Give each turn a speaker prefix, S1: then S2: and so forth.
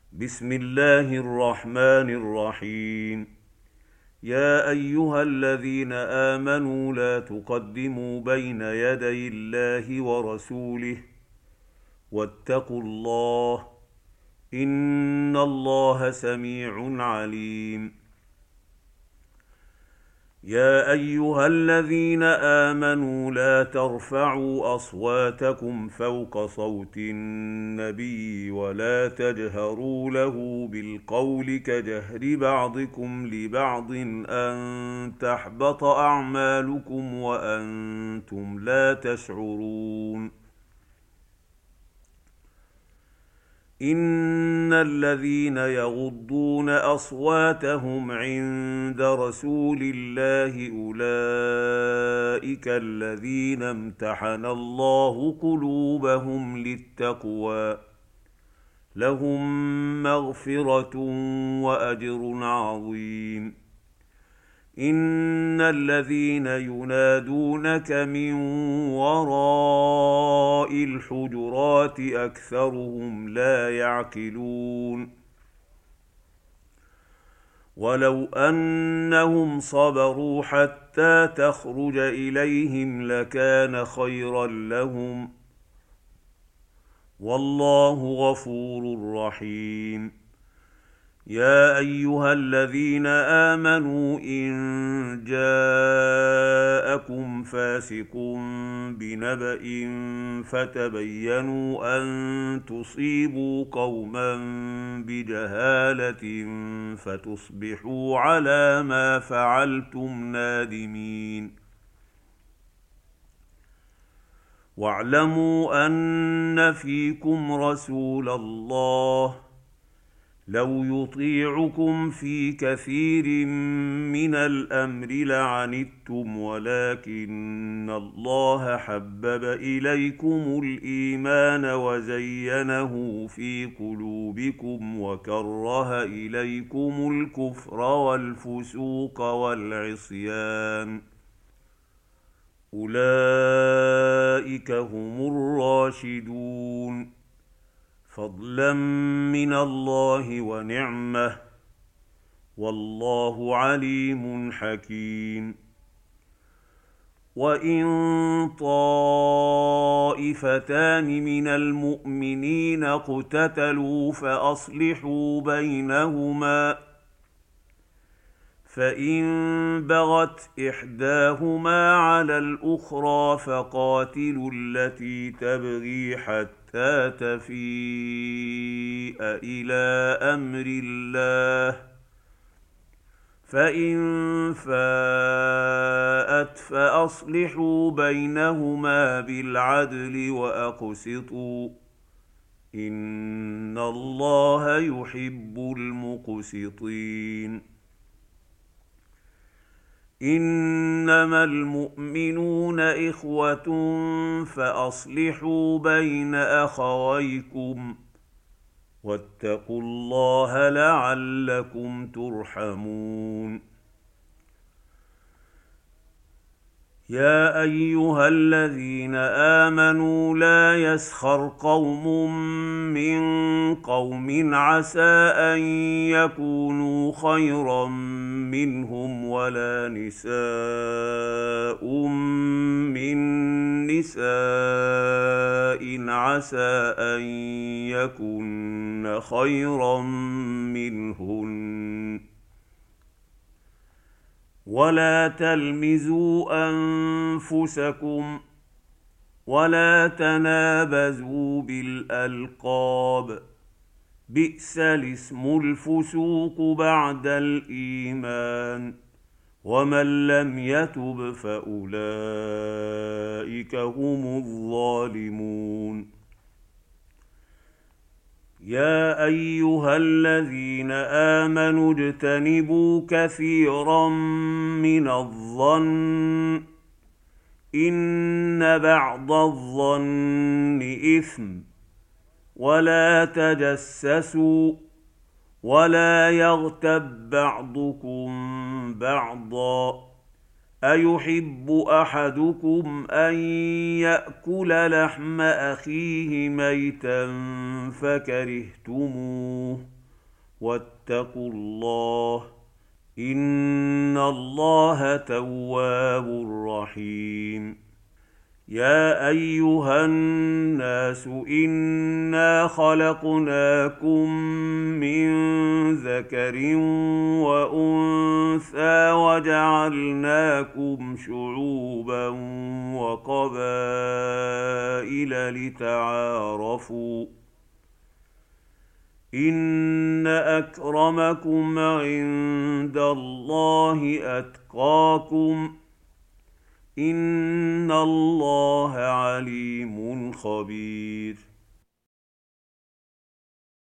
S1: بسم الله الرحمن الرحيم. يا ايها الذين امنوا لا تقدموا بين يدي الله ورسوله واتقوا الله، ان الله سميع عليم. يا ايها الذين امنوا لا ترفعوا اصواتكم فوق صوت النبي ولا تجهروا له بالقول كجهر بعضكم لبعض ان تحبط اعمالكم وانتم لا تشعرون. ان الذين يغضون اصواتهم عند رسول الله اولئك الذين امتحن الله قلوبهم للتقوى، لهم مغفرة واجر عظيم. ان الذين ينادونك من وراء الحجرات اكثرهم لا يعقلون. ولو انهم صبروا حتى تخرج اليهم لكان خيرا لهم، والله غفور رحيم. يا ايها الذين امنوا ان جاءكم فاسق بنبأ فتبينوا ان تصيبوا قوما بجهالة فتصبحوا على ما فعلتم نادمين. واعلموا ان فيكم رسول الله لو يطيعكم في كثير من الامر لعنتم، ولكن الله حبب اليكم الايمان وزينه في قلوبكم وكره اليكم الكفر والفسوق والعصيان، اولئك هم الراشدون فضلا من الله ونعمه، والله عليم حكيم. وان طائفتان من المؤمنين اقتتلوا فاصلحوا بينهما، فان بغت احداهما على الاخرى فقاتلوا التي تبغي حتى تفيء إلى أمر الله، فإن فاءت فأصلحوا بينهما بالعدل وأقسطوا، إن الله يحب المقسطين. انما المؤمنون اخوة فاصلحوا بين اخويكم واتقوا الله لعلكم ترحمون. يا ايها الذين امنوا لا يسخر قوم من قوم عسى ان يكونوا خيرا منهم ولا نساء من نساء عسى ان يكن خيرا منهن، ولا تلمزوا انفسكم ولا تنابزوا بالالقاب، بئس الاسم الفسوق بعد الايمان، ومن لم يتب فاولئك هم الظالمون. يا ايها الذين امنوا اجتنبوا كثيرا من الظن ان بعض الظن اثم، ولا تجسسوا ولا يغتب بعضكم بعضا، ايحب احدكم ان ياكل لحم اخيه ميتا فكرهتموه، واتقوا الله ان الله تواب رحيم. يا ايها الناس انا خلقناكم من ذكر وانثى وجعلناكم شعوبا وقبائل لتعارفوا ان اكرمكم عند الله اتقاكم ان الله عليم خبير.